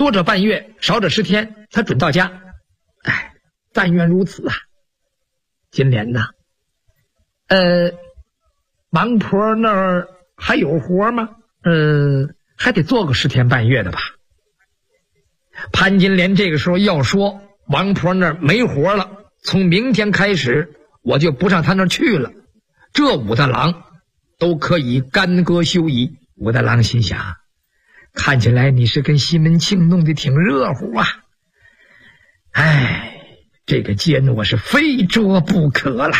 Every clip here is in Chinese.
多者半月，少者10天，他准到家。哎，但愿如此啊。金莲呐，王婆那儿还有活吗？还得做个10天半月的吧。潘金莲这个时候要说王婆那儿没活了，从明天开始我就不上他那儿去了，这武大郎都可以干戈休矣。武大郎心想，看起来你是跟西门庆弄得挺热乎啊。哎，这个奸我是非捉不可了。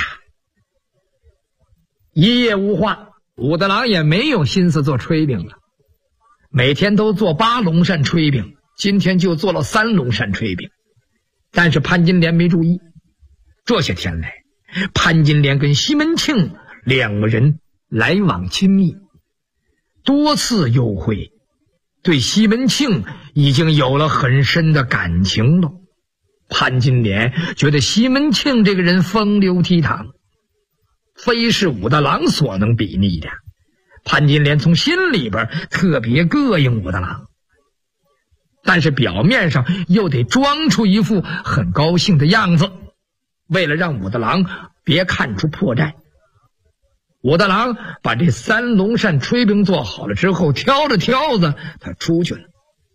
一夜无话，武大郎也没有心思做炊饼了，每天都做8龙扇炊饼，今天就做了3龙扇炊饼。但是潘金莲没注意，这些天来潘金莲跟西门庆2个人来往亲密，多次幽会，对西门庆已经有了很深的感情了。潘金莲觉得西门庆这个人风流倜傥，非是武大郎所能比拟的。潘金莲从心里边特别膈应武大郎，但是表面上又得装出一副很高兴的样子，为了让武大郎别看出破绽。武大郎把这3龙扇炊饼做好了之后，挑着挑子他出去了。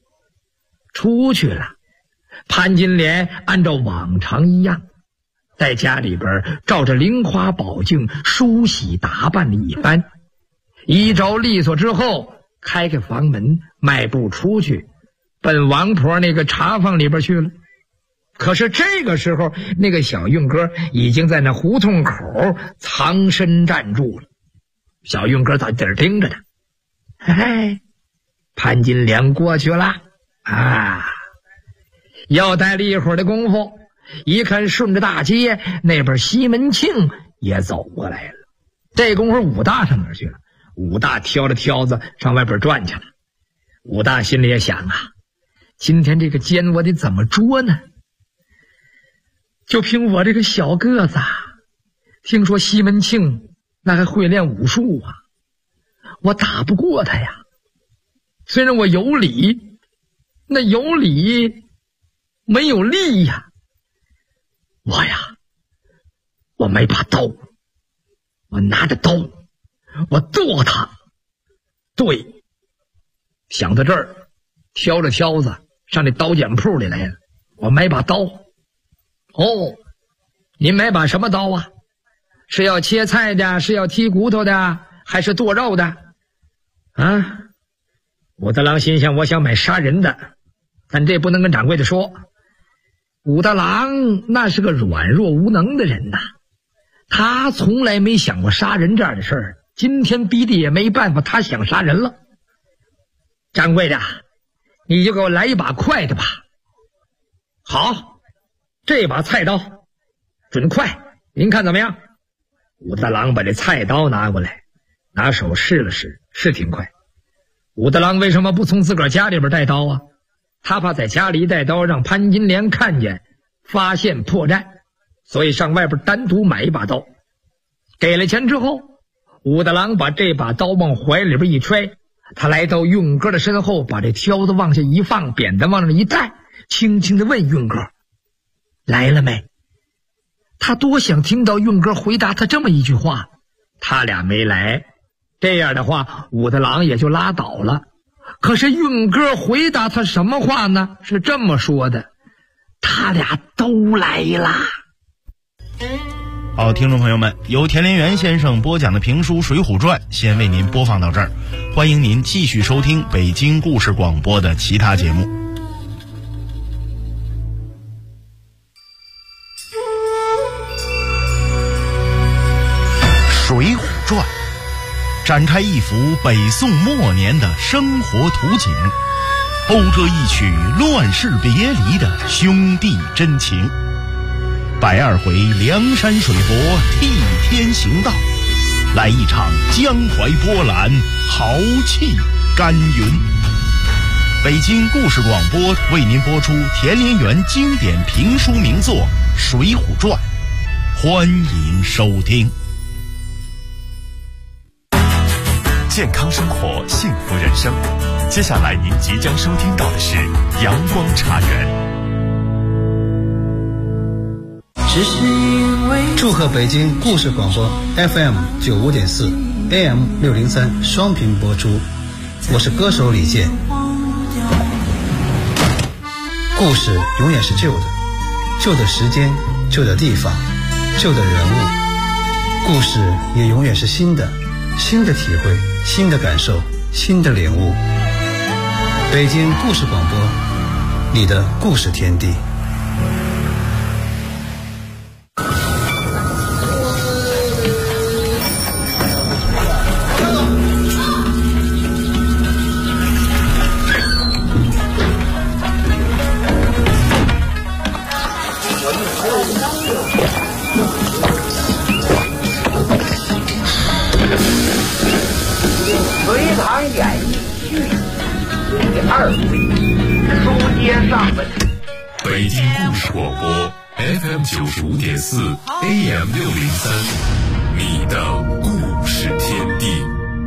潘金莲按照往常一样，在家里边照着菱花宝镜梳洗打扮了一番，一招利索之后，开开房门，迈步出去，奔王婆那个茶坊里边去了。可是这个时候，那个小运哥已经在那胡同口藏身站住了。小运哥在这儿盯着他。嘿，潘金莲过去了啊！要待了一会儿的功夫，一看顺着大街那边西门庆也走过来了。这功夫武大上哪儿去了？武大挑着挑子上外边转去了。武大心里也想啊，今天这个奸我得怎么捉呢？就凭我这个小个子，听说西门庆那还会练武术啊，我打不过他呀。虽然我有理，那有理没有力呀。我没把刀，我拿着刀我剁他。对，想到这儿，挑着挑子上这刀剪铺里来了。我买把刀。哦，您买把什么刀啊？是要切菜的，是要剔骨头的，还是剁肉的？啊，武大郎心想，我想买杀人的，但这不能跟掌柜的说。武大郎那是个软弱无能的人呐，他从来没想过杀人这样的事儿，今天逼的也没办法，他想杀人了。掌柜的，你就给我来一把快的吧。好，这把菜刀准快，您看怎么样？武大郎把这菜刀拿过来，拿手试了试，是挺快。武大郎为什么不从自个儿家里边带刀啊？他怕在家里带刀让潘金莲看见，发现破绽，所以上外边单独买一把刀。给了钱之后，武大郎把这把刀往怀里边一揣，他来到运哥的身后，把这挑子往下一放，扁担往上一带，轻轻地问运哥来了没。他多想听到运哥回答他这么一句话，他俩没来，这样的话武大郎也就拉倒了。可是运哥回答他什么话呢？是这么说的，他俩都来了。 好，听众朋友们，由田连元先生播讲的评书《水浒传》先为您播放到这儿，欢迎您继续收听北京故事广播的其他节目。《水浒传》展开一幅北宋末年的生活图景，讴歌一曲乱世别离的兄弟真情。102回梁山水泊替天行道，来一场江淮波澜，豪气干云。北京故事广播为您播出田连元经典评书名作《水浒传》，欢迎收听。 健康生活，幸福人生。 接下来您即将收听到的是阳光茶园。 祝贺北京故事广播 FM 95.4 AM 603双频播出，我是歌手李健。故事永远是旧的，旧的时间，旧的地方，旧的人物。故事也永远是新的，新的体会，新的感受，新的领悟。北京故事广播，你的故事天地。 隋唐演义续第2回，书接上文。 北京故事广播 FM 95.4 AM 603，你的故事天地。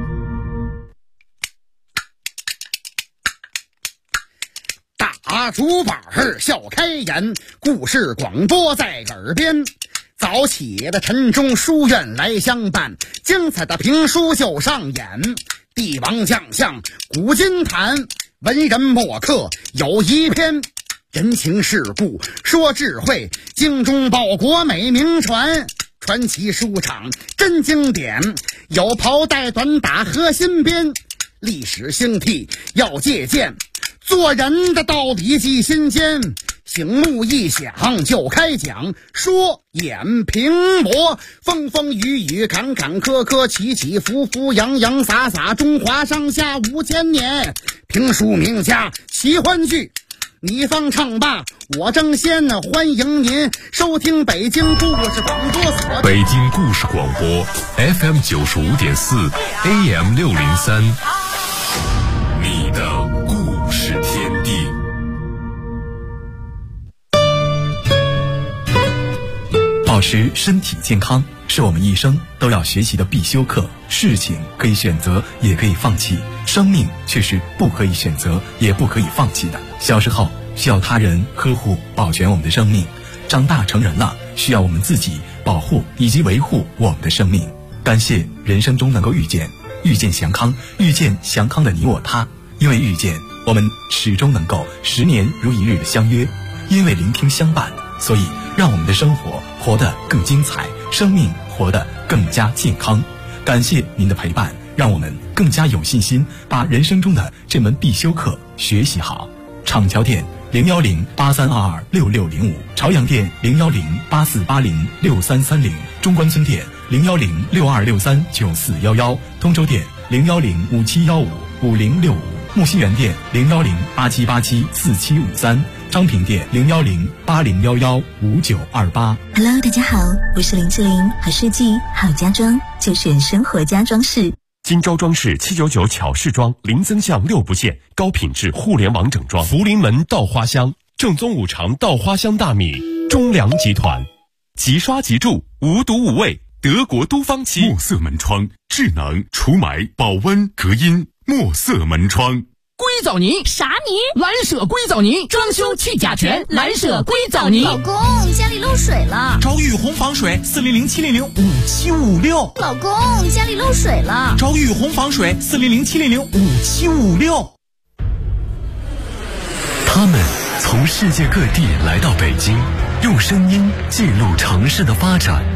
大竹板笑开颜，故事广播在耳边。早起的晨钟书院来相伴，精彩的评书就上演。帝王将相古今谈，文人墨客有一篇。人情世故说智慧，精忠报国美名传。传奇书场真经典，有袍带短打和新编。历史兴替要借鉴，做人的道理记心间。醒目一响就开讲，说演评驳，风风雨雨坎坎坷坷，起起伏伏洋洋洒洒，中华上下5000年。评书名家奇欢剧，你方唱罢我争先，欢迎您收听北京故事广播所。 北京故事广播 FM 95.4 AM 603，你的故事天地。 保持身体健康是我们一生都要学习的必修课。事情可以选择，也可以放弃，生命却是不可以选择，也不可以放弃的。小时候需要他人呵护保全我们的生命，长大成人了需要我们自己保护以及维护我们的生命。感谢人生中能够遇见祥康，遇见祥康的你我他。因为遇见，我们始终能够10年如一日的相约；因为聆听相伴，所以让我们的生活活得更精彩，生命活得更加健康。感谢您的陪伴，让我们更加有信心把人生中的这门必修课学习好。厂桥店01083226605，朝阳店01084806330，中关村店01062639411，通州店01057155065，木樨园店01087874753，昌平店01080115928。 Hello， 大家好，我是林志玲，好设计好家装就选生活家装饰。 金州装饰799巧饰装，零增项6不限，高品质互联网整装。福临门稻花香，正宗5常稻花香大米。中粮集团，即刷即住，无毒无味，德国都方漆。墨色门窗，智能除霾、保温、隔音。墨色门窗。 硅藻泥啥泥？蓝舍硅藻泥，装修去甲醛，蓝舍硅藻泥。 老公，家里漏水了， 找雨虹防水400-700-5756。 老公，家里漏水了， 找雨虹防水400-700-5756。 他们从世界各地来到北京，用声音记录城市的发展。